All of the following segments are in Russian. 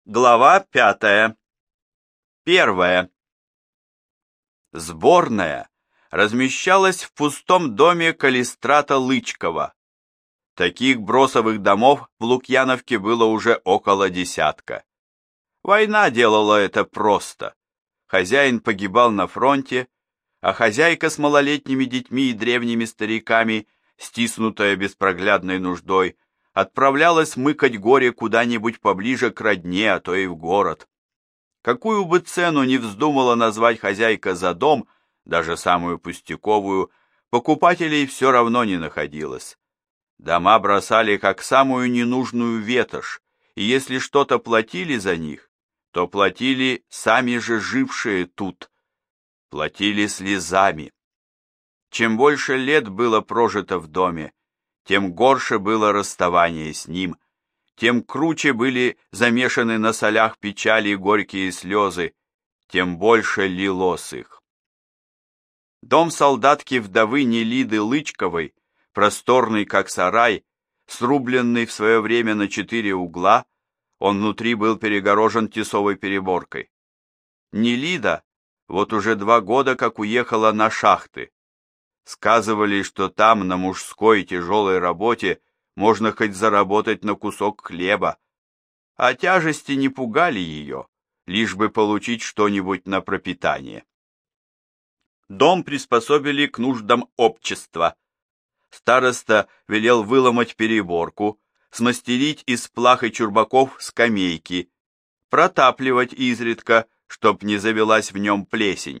Глава 5. Первая. Сборная размещалась в пустом доме Калистрата Лычкова. Таких бросовых домов в Лукьяновке было уже около десятка. Война делала это просто. Хозяин погибал на фронте, а хозяйка с малолетними детьми и древними стариками, стиснутая беспроглядной нуждой, отправлялась мыкать горе куда-нибудь поближе к родне, а то и в город. Какую бы цену ни вздумала назвать хозяйка за дом, даже самую пустяковую, покупателей все равно не находилось. Дома бросали как самую ненужную ветошь, и если что-то платили за них, то платили сами же жившие тут, платили слезами. Чем больше лет было прожито в доме, тем горше было расставание с ним, тем круче были замешаны на солях печали горькие слезы, тем больше лилось их. Дом солдатки-вдовы Нелиды Лычковой, просторный как сарай, срубленный в свое время на 4 угла, он внутри был перегорожен тесовой переборкой. Нелида вот уже 2 года как уехала на шахты. Сказывали, что там на мужской тяжелой работе можно хоть заработать на кусок хлеба, а тяжести не пугали ее, лишь бы получить что-нибудь на пропитание. Дом приспособили к нуждам общества. Староста велел выломать переборку, смастерить из плах и чурбаков скамейки, протапливать изредка, чтоб не завелась в нем плесень.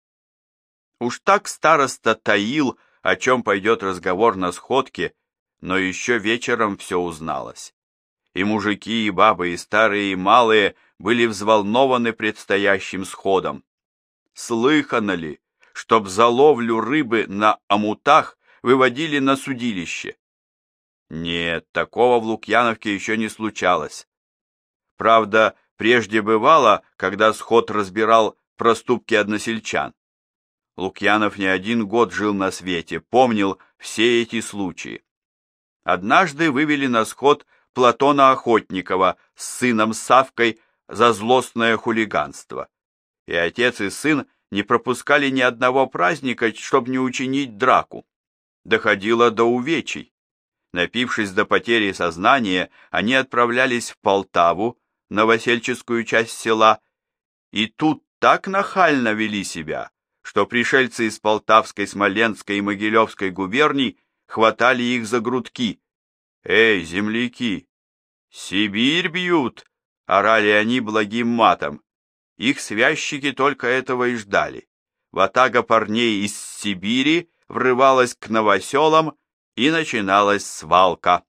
Уж так староста таил, о чем пойдет разговор на сходке, но еще вечером все узналось. И мужики, и бабы, и старые, и малые были взволнованы предстоящим сходом. Слыхано ли, чтоб за ловлю рыбы на омутах выводили на судилище? Нет, такого в Лукьяновке еще не случалось. Правда, прежде бывало, когда сход разбирал проступки односельчан. Лукьянов не 1 год жил на свете, помнил все эти случаи. Однажды вывели на сход Платона Охотникова с сыном Савкой за злостное хулиганство. И отец и сын не пропускали ни одного праздника, чтобы не учинить драку. Доходило до увечий. Напившись до потери сознания, они отправлялись в Полтаву, новосельческую часть села, и тут так нахально вели себя, что пришельцы из Полтавской, Смоленской и Могилевской губерний хватали их за грудки. «Эй, земляки! Сибирь бьют!» — орали они благим матом. Их связчики только этого и ждали. Ватага парней из Сибири врывалась к новоселам, и начиналась свалка.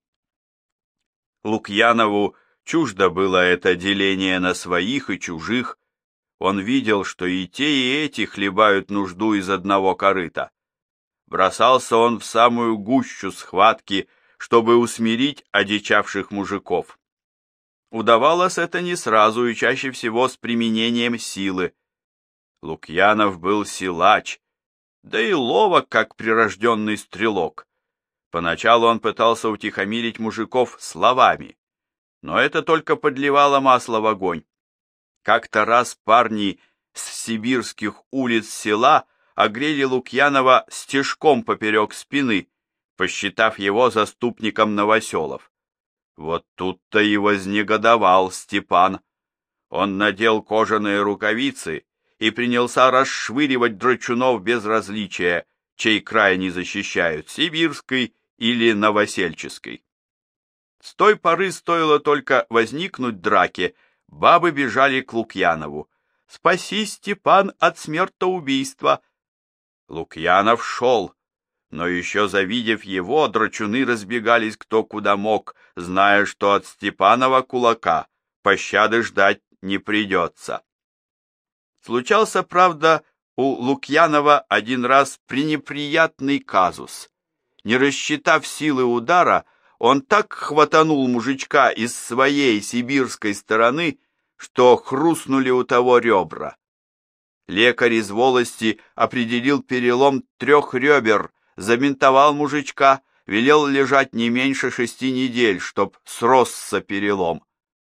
Лукьянову чуждо было это деление на своих и чужих. Он видел, что и те, и эти хлебают нужду из одного корыта. Бросался он в самую гущу схватки, чтобы усмирить одичавших мужиков. Удавалось это не сразу и чаще всего с применением силы. Лукьянов был силач, да и ловок, как прирожденный стрелок. Поначалу он пытался утихомирить мужиков словами, но это только подливало масло в огонь. Как-то раз парни с сибирских улиц села огрели Лукьянова стежком поперек спины, посчитав его заступником новоселов. Вот тут-то и вознегодовал Степан. Он надел кожаные рукавицы и принялся расшвыривать драчунов без различия, чей край они защищают, сибирской или новосельческой. С той поры стоило только возникнуть драке, бабы бежали к Лукьянову. «Спаси, Степан, от смертоубийства!» Лукьянов шел, но еще завидев его, драчуны разбегались кто куда мог, зная, что от Степанова кулака пощады ждать не придется. Случался, правда, у Лукьянова 1 раз пренеприятный казус. Не рассчитав силы удара, он так хватанул мужичка из своей сибирской стороны, что хрустнули у того ребра. Лекарь из волости определил перелом 3 ребер, забинтовал мужичка, велел лежать не меньше 6 недель, чтоб сросся перелом.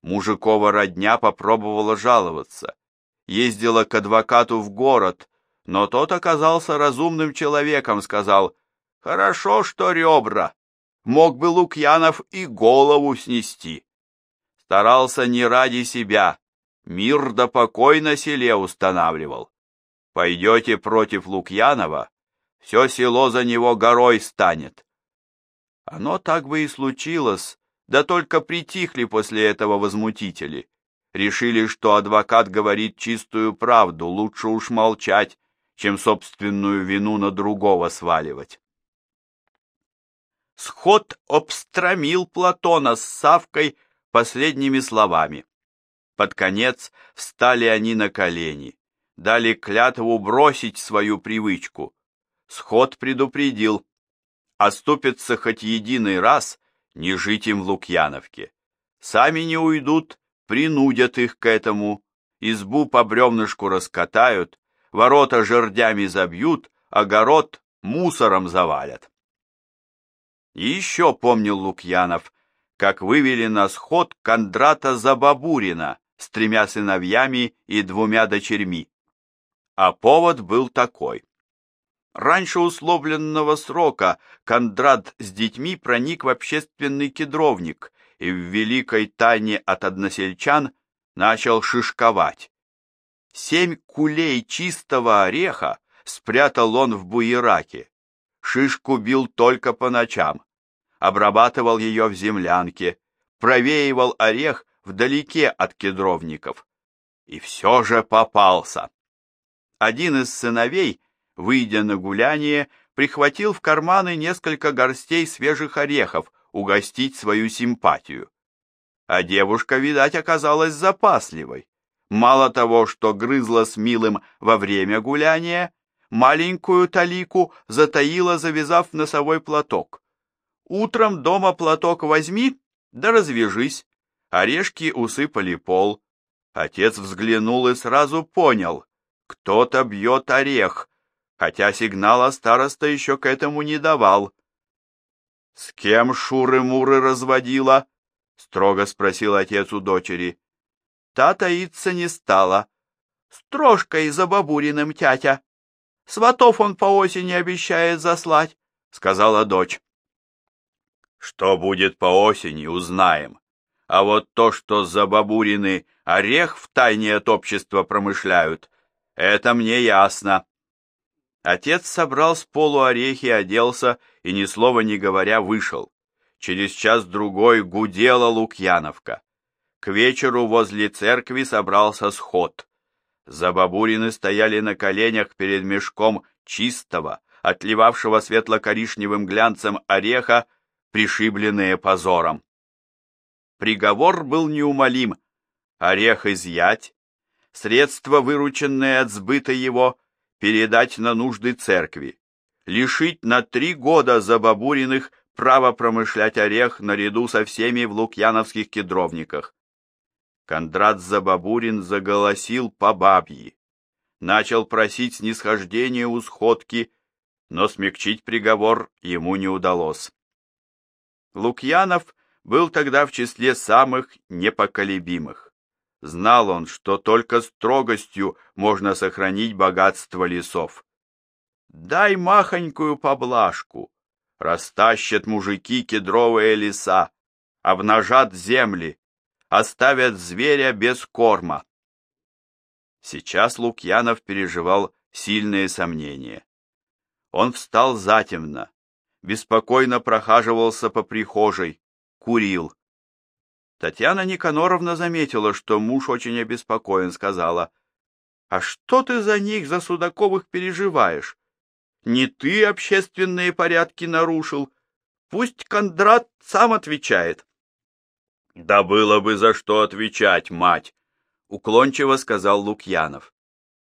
Мужикова родня попробовала жаловаться. Ездила к адвокату в город, но тот оказался разумным человеком, сказал: «Хорошо, что ребра. Мог бы Лукьянов и голову снести». Старался не ради себя, мир да покой на селе устанавливал. Пойдете против Лукьянова, все село за него горой станет. Оно так бы и случилось, да только притихли после этого возмутители. Решили, что адвокат говорит чистую правду, лучше уж молчать, чем собственную вину на другого сваливать. Сход обстромил Платона с Савкой последними словами. Под конец встали они на колени, дали клятву бросить свою привычку. Сход предупредил: оступятся хоть единый раз, не жить им в Лукьяновке. Сами не уйдут, принудят их к этому, избу по бревнышку раскатают, ворота жердями забьют, огород мусором завалят. И еще помнил Лукьянов, как вывели на сход Кондрата Забабурина с 3 сыновьями и 2 дочерьми. А повод был такой. Раньше условленного срока Кондрат с детьми проник в общественный кедровник и в великой тайне от односельчан начал шишковать. 7 кулей чистого ореха спрятал он в буераке. Шишку бил только по ночам, обрабатывал ее в землянке, провеивал орех вдалеке от кедровников. И все же попался. Один из сыновей, выйдя на гуляние, прихватил в карманы несколько горстей свежих орехов угостить свою симпатию. А девушка, видать, оказалась запасливой. Мало того, что грызла с милым во время гуляния, маленькую талику затаила, завязав носовой платок. Утром дома платок возьми, да развяжись. Орешки усыпали пол. Отец взглянул и сразу понял: кто-то бьет орех, хотя сигнала староста еще к этому не давал. — С кем шуры-муры разводила? — строго спросил отец у дочери. Та таиться не стала. — С Трошкой Забабуриным, тятя. Сватов он по осени обещает заслать, — сказала дочь. — Что будет по осени, узнаем. А вот то, что Забабурины орех в тайне от общества промышляют, это мне ясно. Отец собрал с полу орехи, оделся и, ни слова не говоря, вышел. Через час-другой гудела Лукьяновка. К вечеру возле церкви собрался сход. Забабурины стояли на коленях перед мешком чистого, отливавшего светло-коричневым глянцем ореха, пришибленные позором. Приговор был неумолим: орех изъять, средства, вырученные от сбыта его, передать на нужды церкви, лишить на 3 года Забабуриных права промышлять орех наряду со всеми в лукьяновских кедровниках. Кондрат Забабурин заголосил по бабьи, начал просить снисхождения у сходки, но смягчить приговор ему не удалось. Лукьянов был тогда в числе самых непоколебимых. Знал он, что только строгостью можно сохранить богатство лесов. Дай махонькую поблажку, растащат мужики кедровые леса, обнажат земли, оставят зверя без корма. Сейчас Лукьянов переживал сильные сомнения. Он встал затемно, беспокойно прохаживался по прихожей, курил. Татьяна Никаноровна заметила, что муж очень обеспокоен, сказала: «А что ты за них, за Судаковых, переживаешь? Не ты общественные порядки нарушил. Пусть Кондрат сам отвечает». «Да было бы за что отвечать, мать», — уклончиво сказал Лукьянов.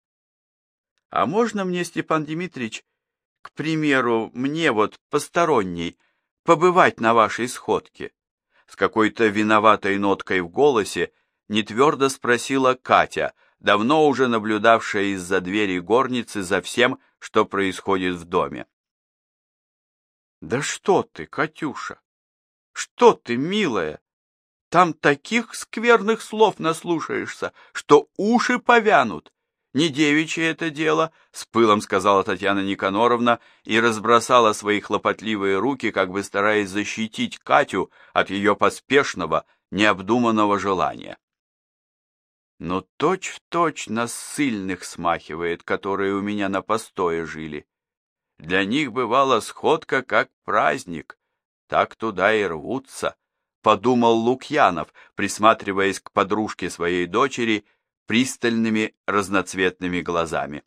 «А можно мне, Степан Дмитриевич, к примеру, мне вот, посторонней, побывать на вашей сходке?» С какой-то виноватой ноткой в голосе нетвердо спросила Катя, давно уже наблюдавшая из-за двери горницы за всем, что происходит в доме. «Да что ты, Катюша! Что ты, милая! Там таких скверных слов наслушаешься, что уши повянут. Не девичье это дело, с пылом сказала Татьяна Никаноровна и разбросала свои хлопотливые руки, как бы стараясь защитить Катю от ее поспешного, необдуманного желания. Но точь-в-точь на ссыльных смахивает, которые у меня на постое жили. Для них бывала сходка как праздник, так туда и рвутся, подумал Лукьянов, присматриваясь к подружке своей дочери пристальными разноцветными глазами.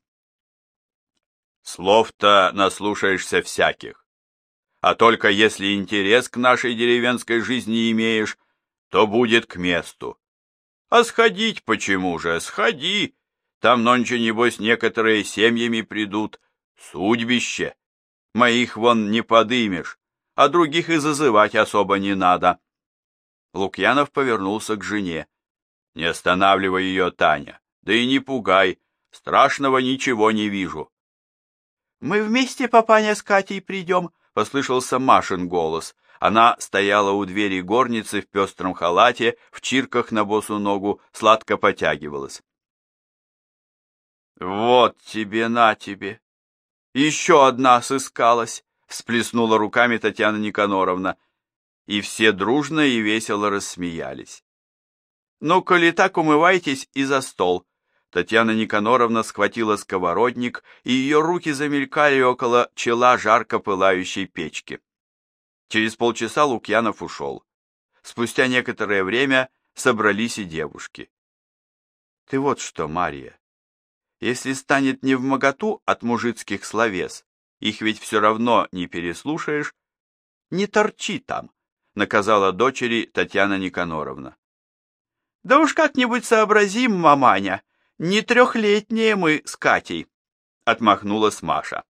Слов-то наслушаешься всяких, а только если интерес к нашей деревенской жизни имеешь, то будет к месту. А сходить почему же? Сходи. Там нонче, небось, некоторые семьями придут. Судьбище. Моих вон не подымешь, а других и зазывать особо не надо. Лукьянов повернулся к жене. Не останавливай ее, Таня, да и не пугай. Страшного ничего не вижу. Мы вместе, папаня, с Катей придем, послышался Машин голос. Она стояла у двери горницы в пестром халате, в чирках на босу ногу, сладко потягивалась. «Вот тебе, на тебе! Еще одна сыскалась!» — всплеснула руками Татьяна Никаноровна, и все дружно и весело рассмеялись. «Ну, коли так, умывайтесь и за стол!» Татьяна Никаноровна схватила сковородник, и ее руки замелькали около чела жарко пылающей печки. Через полчаса Лукьянов ушел. Спустя некоторое время собрались и девушки. «Ты вот что, Марья, если станет невмоготу от мужицких словес, их ведь все равно не переслушаешь, не торчи там», наказала дочери Татьяна Никаноровна. «Да уж как-нибудь сообразим, маманя, не трехлетние мы с Катей», отмахнулась Маша.